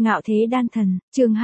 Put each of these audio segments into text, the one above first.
Ngạo thế đan thần, chương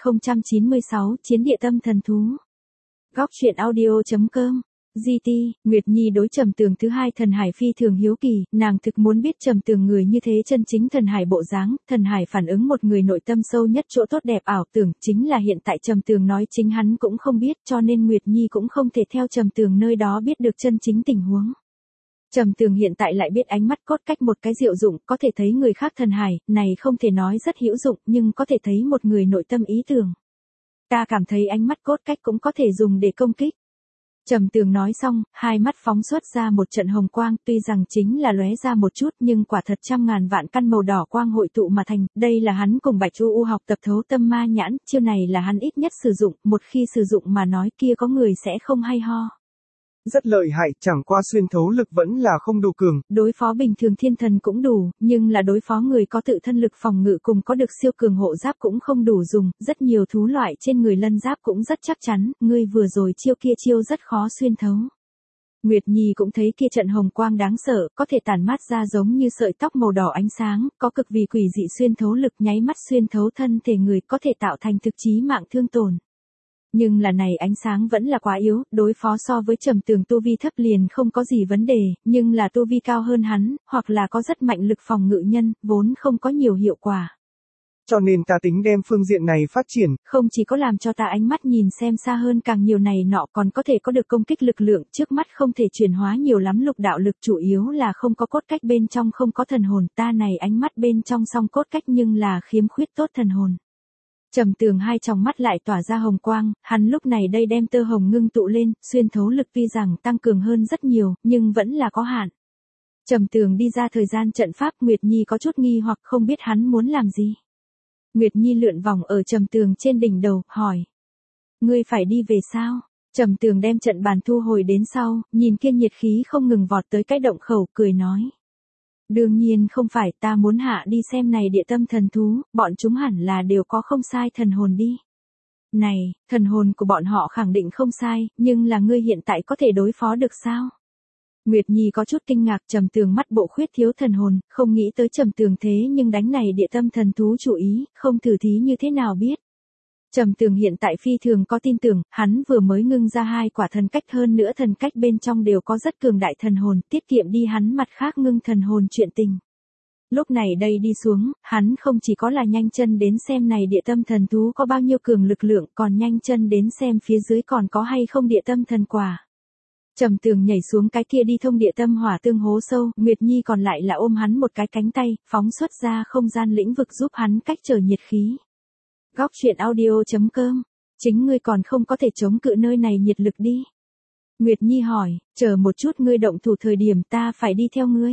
2096, Chiến địa tâm thần thú. Góc truyện audio.com. GT, Nguyệt Nhi đối Trầm Tường thứ hai thần hải phi thường hiếu kỳ, nàng thực muốn biết Trầm Tường người như thế chân chính thần hải bộ dáng, thần hải phản ứng một người nội tâm sâu nhất chỗ tốt đẹp ảo tưởng, chính là hiện tại Trầm Tường nói chính hắn cũng không biết, cho nên Nguyệt Nhi cũng không thể theo Trầm Tường nơi đó biết được chân chính tình huống. Trầm Tường hiện tại lại biết ánh mắt cốt cách một cái diệu dụng, có thể thấy người khác thần hải, này không thể nói rất hữu dụng, nhưng có thể thấy một người nội tâm ý tưởng. Ta cảm thấy ánh mắt cốt cách cũng có thể dùng để công kích. Trầm Tường nói xong, hai mắt phóng xuất ra một trận hồng quang, tuy rằng chính là lóe ra một chút nhưng quả thật trăm ngàn vạn căn màu đỏ quang hội tụ mà thành, đây là hắn cùng Bạch U học tập thấu tâm ma nhãn, chiêu này là hắn ít nhất sử dụng, một khi sử dụng mà nói kia có người sẽ không hay ho. Rất lợi hại, chẳng qua xuyên thấu lực vẫn là không đủ cường. Đối phó bình thường thiên thần cũng đủ, nhưng là đối phó người có tự thân lực phòng ngự cùng có được siêu cường hộ giáp cũng không đủ dùng, rất nhiều thú loại trên người lân giáp cũng rất chắc chắn, ngươi vừa rồi chiêu kia chiêu rất khó xuyên thấu. Nguyệt Nhi cũng thấy kia trận hồng quang đáng sợ, có thể tản mát ra giống như sợi tóc màu đỏ ánh sáng, có cực vì quỷ dị xuyên thấu lực nháy mắt xuyên thấu thân thể người có thể tạo thành thực chí mạng thương tổn. Nhưng là này ánh sáng vẫn là quá yếu, đối phó so với Trầm Tường tu vi thấp liền không có gì vấn đề, nhưng là tu vi cao hơn hắn, hoặc là có rất mạnh lực phòng ngự nhân, vốn không có nhiều hiệu quả. Cho nên ta tính đem phương diện này phát triển. Không chỉ có làm cho ta ánh mắt nhìn xem xa hơn càng nhiều này nọ còn có thể có được công kích lực lượng, trước mắt không thể chuyển hóa nhiều lắm lục đạo lực, chủ yếu là không có cốt cách bên trong không có thần hồn, ta này ánh mắt bên trong song cốt cách nhưng là khiếm khuyết tốt thần hồn. Trầm Tường hai tròng mắt lại tỏa ra hồng quang, hắn lúc này đây đem tơ hồng ngưng tụ lên, xuyên thấu lực tuy rằng tăng cường hơn rất nhiều, nhưng vẫn là có hạn. Trầm Tường đi ra thời gian trận pháp, Nguyệt Nhi có chút nghi hoặc không biết hắn muốn làm gì. Nguyệt Nhi lượn vòng ở Trầm Tường trên đỉnh đầu, hỏi. Ngươi phải đi về sao? Trầm Tường đem trận bàn thu hồi đến sau, nhìn kia nhiệt khí không ngừng vọt tới cái động khẩu, cười nói. Đương nhiên không phải, ta muốn hạ đi xem này địa tâm thần thú, bọn chúng hẳn là đều có không sai thần hồn đi. Này, thần hồn của bọn họ khẳng định không sai, nhưng là ngươi hiện tại có thể đối phó được sao? Nguyệt Nhi có chút kinh ngạc, Trầm Tường mắt bộ khuyết thiếu thần hồn, không nghĩ tới Trầm Tường thế nhưng đánh này địa tâm thần thú chủ ý, không thử thí như thế nào biết. Trầm Tường hiện tại phi thường có tin tưởng, hắn vừa mới ngưng ra hai quả thần cách, hơn nữa thần cách bên trong đều có rất cường đại thần hồn, tiết kiệm đi hắn mặt khác ngưng thần hồn chuyện tình. Lúc này đây đi xuống, hắn không chỉ có là nhanh chân đến xem này địa tâm thần thú có bao nhiêu cường lực lượng, còn nhanh chân đến xem phía dưới còn có hay không địa tâm thần quả. Trầm Tường nhảy xuống cái kia đi thông địa tâm hỏa tương hố sâu, Nguyệt Nhi còn lại là ôm hắn một cái cánh tay, phóng xuất ra không gian lĩnh vực giúp hắn cách trở nhiệt khí. Góc truyện audio.com. Chính ngươi còn không có thể chống cự nơi này nhiệt lực đi. Nguyệt Nhi hỏi, chờ một chút ngươi động thủ thời điểm ta phải đi theo ngươi.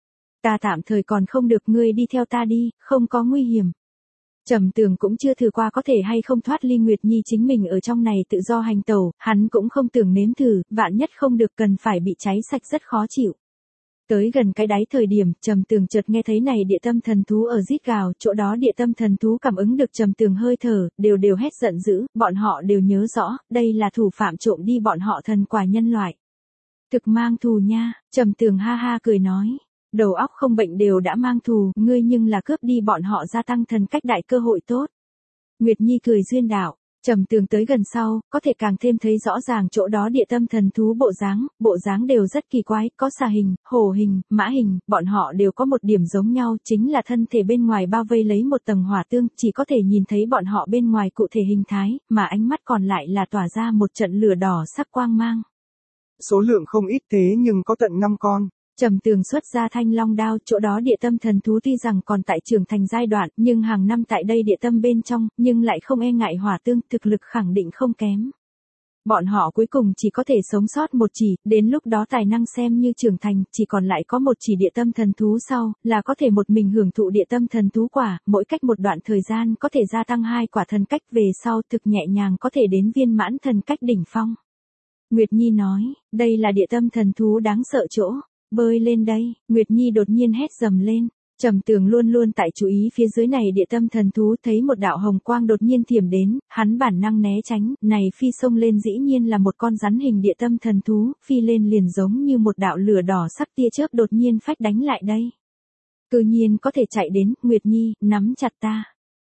Ta tạm thời còn không được, ngươi đi theo ta đi, không có nguy hiểm. Trầm Tường cũng chưa thử qua có thể hay không thoát ly Nguyệt Nhi chính mình ở trong này tự do hành tẩu, hắn cũng không tưởng nếm thử, vạn nhất không được cần phải bị cháy sạch rất khó chịu. Tới gần cái đáy thời điểm, Trầm Tường chợt nghe thấy này địa tâm thần thú ở rít gào, chỗ đó địa tâm thần thú cảm ứng được Trầm Tường hơi thở, đều hét giận dữ, bọn họ đều nhớ rõ, đây là thủ phạm trộm đi bọn họ thần quả nhân loại. Thực mang thù nha, Trầm Tường ha ha cười nói, đầu óc không bệnh đều đã mang thù, ngươi nhưng là cướp đi bọn họ gia tăng thần cách đại cơ hội tốt. Nguyệt Nhi cười duyên đạo. Trầm Tường tới gần sau, có thể càng thêm thấy rõ ràng chỗ đó địa tâm thần thú bộ dáng đều rất kỳ quái, có xà hình, hổ hình, mã hình, bọn họ đều có một điểm giống nhau, chính là thân thể bên ngoài bao vây lấy một tầng hỏa tương, chỉ có thể nhìn thấy bọn họ bên ngoài cụ thể hình thái, mà ánh mắt còn lại là tỏa ra một trận lửa đỏ sắc quang mang. Số lượng không ít thế nhưng có tận 5 con. Trầm Tường xuất ra thanh long đao, chỗ đó địa tâm thần thú tuy rằng còn tại trưởng thành giai đoạn, nhưng hàng năm tại đây địa tâm bên trong, nhưng lại không e ngại hỏa tương, thực lực khẳng định không kém. Bọn họ cuối cùng chỉ có thể sống sót một chỉ, đến lúc đó tài năng xem như trưởng thành, chỉ còn lại có một chỉ địa tâm thần thú sau, là có thể một mình hưởng thụ địa tâm thần thú quả, mỗi cách một đoạn thời gian có thể gia tăng 2 quả thần cách, về sau thực nhẹ nhàng có thể đến viên mãn thần cách đỉnh phong. Nguyệt Nhi nói, đây là địa tâm thần thú đáng sợ chỗ. Bơi lên đây, Nguyệt Nhi đột nhiên hét dầm lên. Trầm Tường luôn luôn tại chú ý phía dưới này địa tâm thần thú, thấy một đạo hồng quang đột nhiên thiểm đến, hắn bản năng né tránh, này phi xông lên dĩ nhiên là một con rắn hình địa tâm thần thú, phi lên liền giống như một đạo lửa đỏ sắc tia chớp đột nhiên phách đánh lại đây. Cư nhiên có thể chạy đến, Nguyệt Nhi, nắm chặt ta.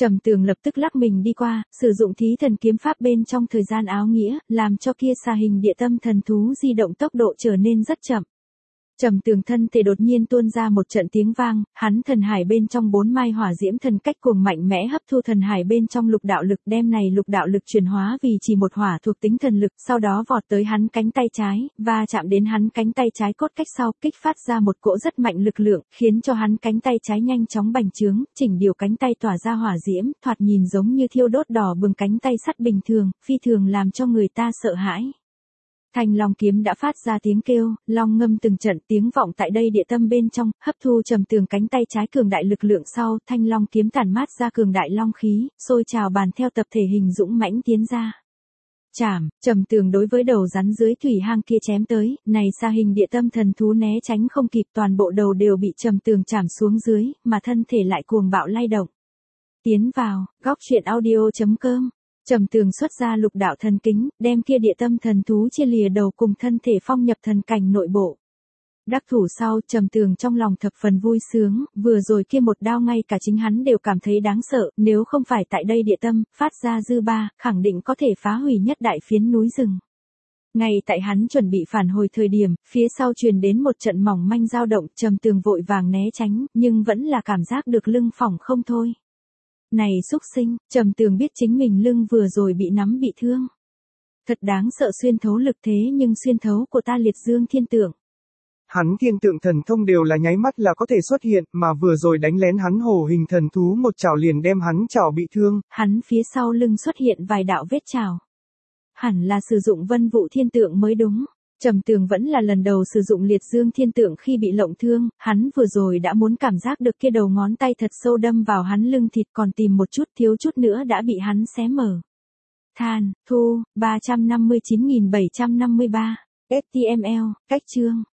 Trầm Tường lập tức lắc mình đi qua, sử dụng thí thần kiếm pháp bên trong thời gian áo nghĩa, làm cho kia xà hình địa tâm thần thú di động tốc độ trở nên rất chậm. Trầm Tường thân thể đột nhiên tuôn ra một trận tiếng vang, hắn thần hải bên trong 4 mai hỏa diễm thần cách cuồng mạnh mẽ hấp thu thần hải bên trong lục đạo lực, đem này lục đạo lực chuyển hóa vì chỉ một hỏa thuộc tính thần lực, sau đó vọt tới hắn cánh tay trái, và chạm đến hắn cánh tay trái cốt cách sau, kích phát ra một cỗ rất mạnh lực lượng, khiến cho hắn cánh tay trái nhanh chóng bành trướng, chỉnh điều cánh tay tỏa ra hỏa diễm, thoạt nhìn giống như thiêu đốt đỏ bừng cánh tay sắt bình thường, phi thường làm cho người ta sợ hãi. Thanh Long kiếm đã phát ra tiếng kêu, long ngâm từng trận tiếng vọng tại đây địa tâm bên trong, hấp thu Trầm Tường cánh tay trái cường đại lực lượng sau, Thanh Long kiếm tản mát ra cường đại long khí, sôi trào bàn theo tập thể hình dũng mãnh tiến ra. Chảm, Trầm Tường đối với đầu rắn dưới thủy hang kia chém tới, này xa hình địa tâm thần thú né tránh không kịp, toàn bộ đầu đều bị Trầm Tường chảm xuống dưới, mà thân thể lại cuồng bạo lay động. Tiến vào, góc truyện audio.com. Trầm Tường xuất ra lục đạo thần kính, đem kia địa tâm thần thú chia lìa đầu cùng thân thể phong nhập thần cảnh nội bộ. Đắc thủ sau, Trầm Tường trong lòng thập phần vui sướng, vừa rồi kia một đao ngay cả chính hắn đều cảm thấy đáng sợ, nếu không phải tại đây địa tâm, phát ra dư ba, khẳng định có thể phá hủy nhất đại phiến núi rừng. Ngay tại hắn chuẩn bị phản hồi thời điểm, phía sau truyền đến một trận mỏng manh dao động, Trầm Tường vội vàng né tránh, nhưng vẫn là cảm giác được lưng phỏng không thôi. Này xúc sinh, Trầm Tường biết chính mình lưng vừa rồi bị nắm bị thương. Thật đáng sợ xuyên thấu lực thế nhưng xuyên thấu của ta liệt dương thiên tượng. Hắn thiên tượng thần thông đều là nháy mắt là có thể xuất hiện, mà vừa rồi đánh lén hắn hổ hình thần thú một chảo liền đem hắn chảo bị thương. Hắn phía sau lưng xuất hiện vài đạo vết chảo. Hẳn là sử dụng vân vụ thiên tượng mới đúng. Trầm Tường vẫn là lần đầu sử dụng liệt dương thiên tượng khi bị lộng thương, hắn vừa rồi đã muốn cảm giác được kia đầu ngón tay thật sâu đâm vào hắn lưng thịt, còn tìm một chút thiếu chút nữa đã bị hắn xé mở. Than, thu, 359.753, HTML, cách chương.